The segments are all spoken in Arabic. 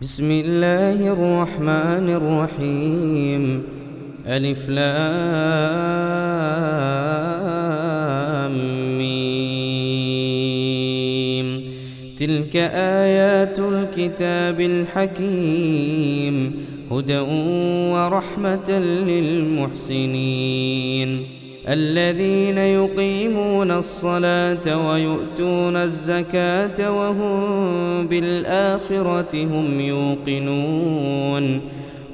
بسم الله الرحمن الرحيم. ألف لام ميم. تلك آيات الكتاب الحكيم، هدى ورحمة للمحسنين الذين يقيمون الصلاة ويؤتون الزكاة وهم بالآخرة هم يوقنون.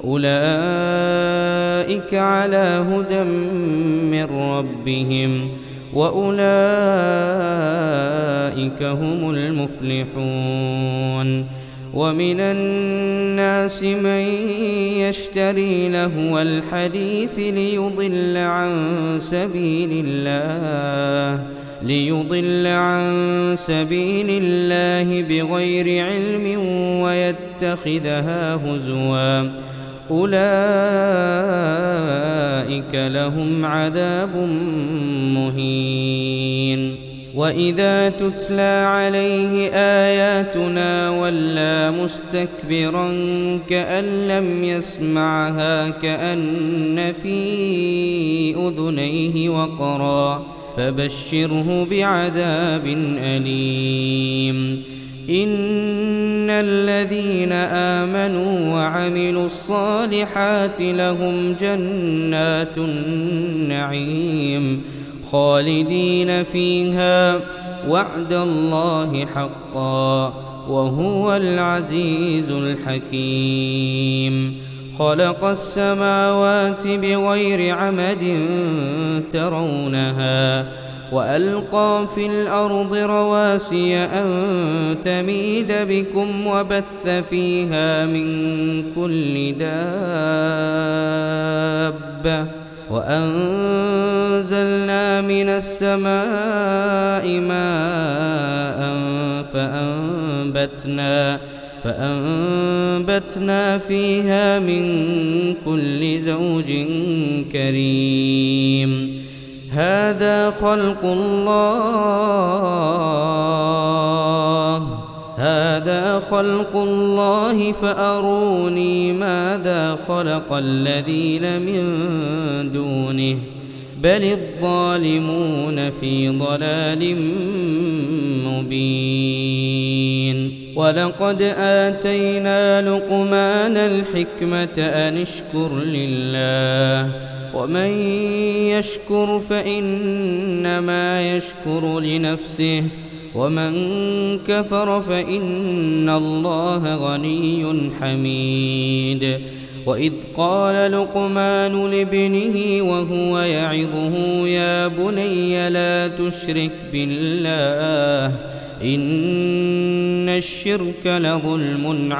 أولئك على هدى من ربهم وأولئك هم المفلحون. ومن الناس من يشتري لهو الحديث ليضل عن سبيل الله بغير علم ويتخذها هزوا. أولئك لهم عذاب مهين. وإذا تتلى عليه آياتنا ولى مستكبرا كأن لم يسمعها كأن في أذنيه وقرا، فبشره بعذاب أليم. إن الذين آمنوا وعملوا الصالحات لهم جنات النعيم خالدين فيها، وعد الله حقا وهو العزيز الحكيم. خلق السماوات بغير عمد ترونها، وألقى في الأرض رواسي أن تميد بكم وبث فيها من كل دابة، وأنزلنا من السماء ماء فأنبتنا فيها من كل زوج كريم. هذا خلق الله فأروني ماذا خلق الذين من دونه، بل الظالمون في ضلال مبين. ولقد آتينا لقمان الحكمة أن اشكر لله، ومن يشكر فإنما يشكر لنفسه، ومن كفر فإن الله غني حميد. وإذ قال لقمان لابنه وهو يعظه يا بني لا تشرك بالله إن الشرك لظلم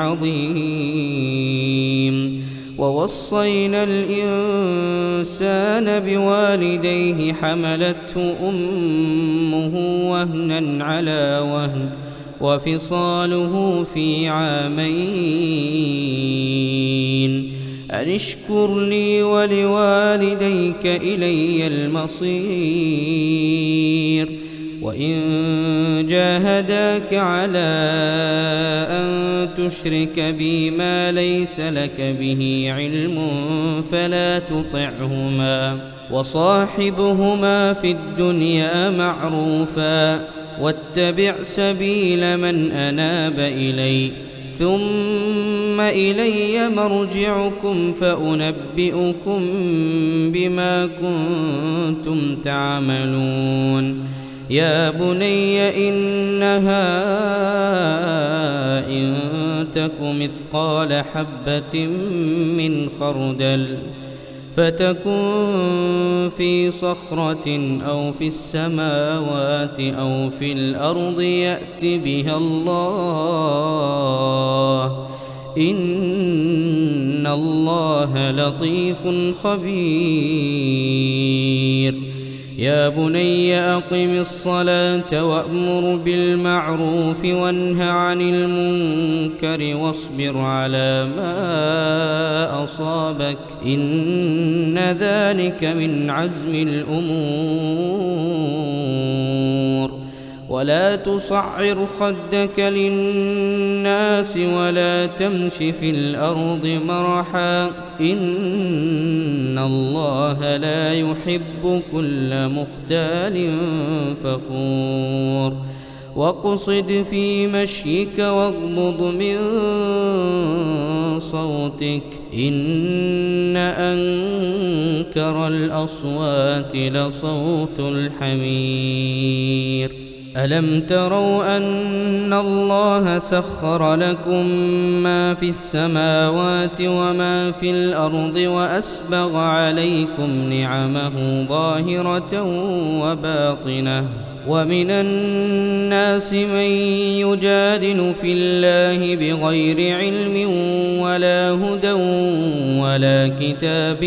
عظيم. ووصينا الإنسان بوالديه حملته أمه وهنا على وهن وفصاله في عامين أن اشكر لي ولوالديك إلي المصير. وإن جاهداك على أن تشرك بي ما ليس لك به علم فلا تطعهما، وصاحبهما في الدنيا معروفا، واتبع سبيل من أناب إلي، ثم إلي مرجعكم فأنبئكم بما كنتم تعملون. يا بني إنها إن تك مثقال حبة من خردل فتكن في صخرة أو في السماوات أو في الأرض يأت بها الله، إن الله لطيف خبير. يا بني أقم الصلاة وأمر بالمعروف وانه عن المنكر واصبر على ما أصابك إن ذلك من عزم الأمور. ولا تصعر خدك للناس ولا تمش في الأرض مرحا إن الله لا يحب كل مختال فخور واقصد في مشيك واغضض من صوتك إن أنكر الأصوات لصوت الحمير ألم تروا أن الله سخر لكم ما في السماوات وما في الأرض وأسبغ عليكم نعمه ظاهرة وباطنة ومن الناس من يجادل في الله بغير علم ولا هدى ولا كتاب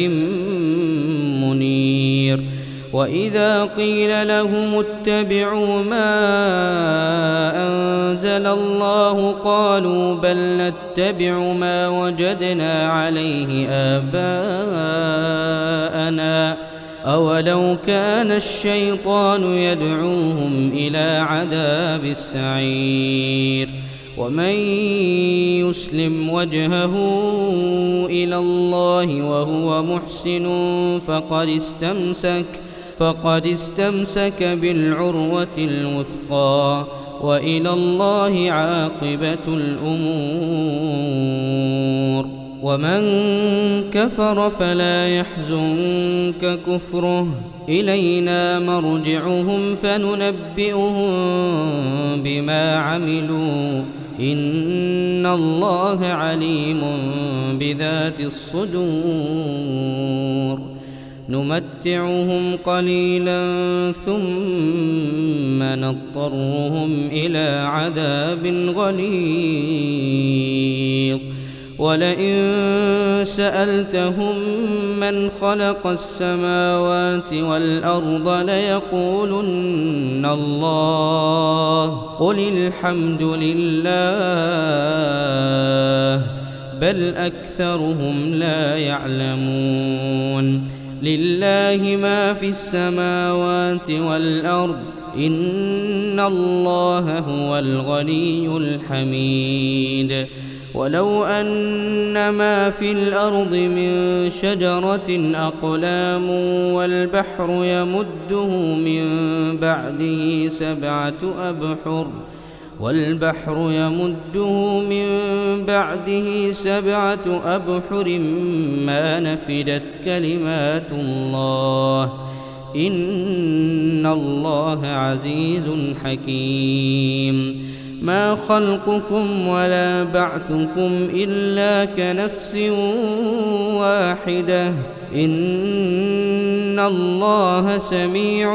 منير وإذا قيل لهم اتبعوا ما أنزل الله قالوا بل نتبع ما وجدنا عليه آباءنا أولو كان الشيطان يدعوهم إلى عذاب السعير ومن يسلم وجهه إلى الله وهو محسن فقد استمسك بالعروة الوثقى وإلى الله عاقبة الأمور ومن كفر فلا يحزنك كفره إلينا مرجعهم فننبئهم بما عملوا إن الله عليم بذات الصدور نمتعهم قليلا ثم نضطرهم إلى عذاب غليظ ولئن سألتهم من خلق السماوات والأرض ليقولن الله قل الحمد لله بل أكثرهم لا يعلمون لله ما في السماوات والأرض إن الله هو الغني الحميد ولو أن ما في الأرض من شجرة أقلام والبحر يمده من بعده سبعة أبحر ما نفدت كلمات الله إن الله عزيز حكيم ما خلقكم ولا بعثكم إلا كنفس واحدة إن الله سميع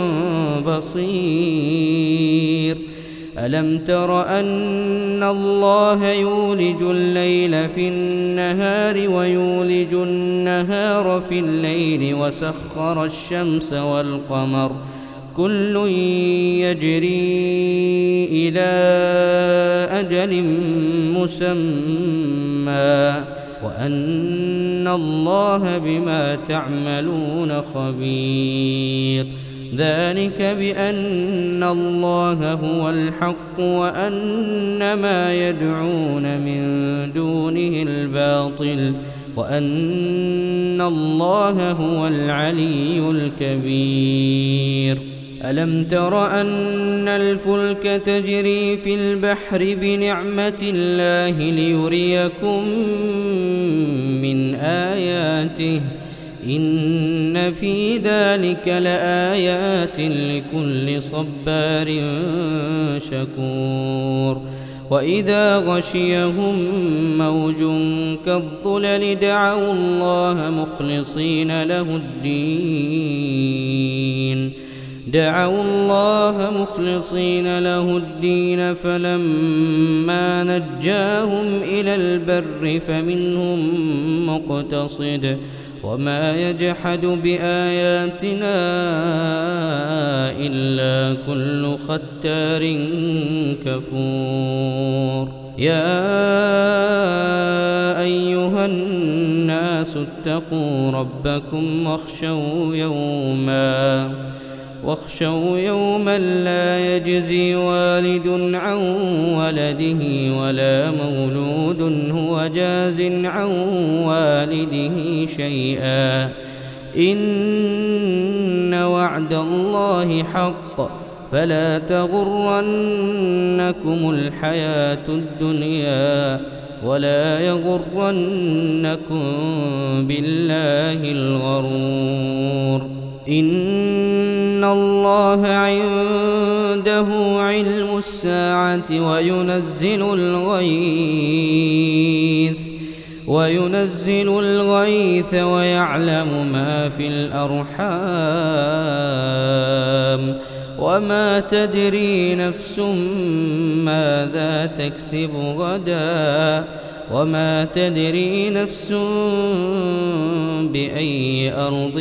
بصير ألم تر أن الله يولج الليل في النهار ويولج النهار في الليل وسخر الشمس والقمر كل يجري إلى أجل مسمى وأن الله بما تعملون خبير ذلك بأن الله هو الحق وأن ما يدعون من دونه الباطل وأن الله هو العلي الكبير ألم تر أن الفلك تجري في البحر بنعمة الله ليريكم من آياته إن في ذلك لآيات لكل صبار شكور وإذا غشيهم موج كالظلل دعوا الله مخلصين له الدين فلما نجاهم إلى البر فمنهم مقتصد وما يجحد بآياتنا إلا كل ختار كفور يا أيها الناس اتقوا ربكم واخشوا يوما لا يجزي والد عن ولده ولا مولود هو جاز عن والده شيئا إن وعد الله حق فلا تغرنكم الحياة الدنيا ولا يغرنكم بالله الغرور إن الله عنده علم الساعة وينزل الغيث ويعلم ما في الأرحام وما تدري نفس ماذا تكسب غدا وما تدري نفس بأي أرض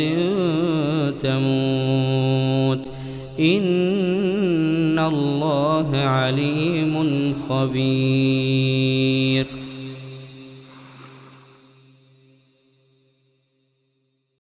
تموت إن الله عليم خبير.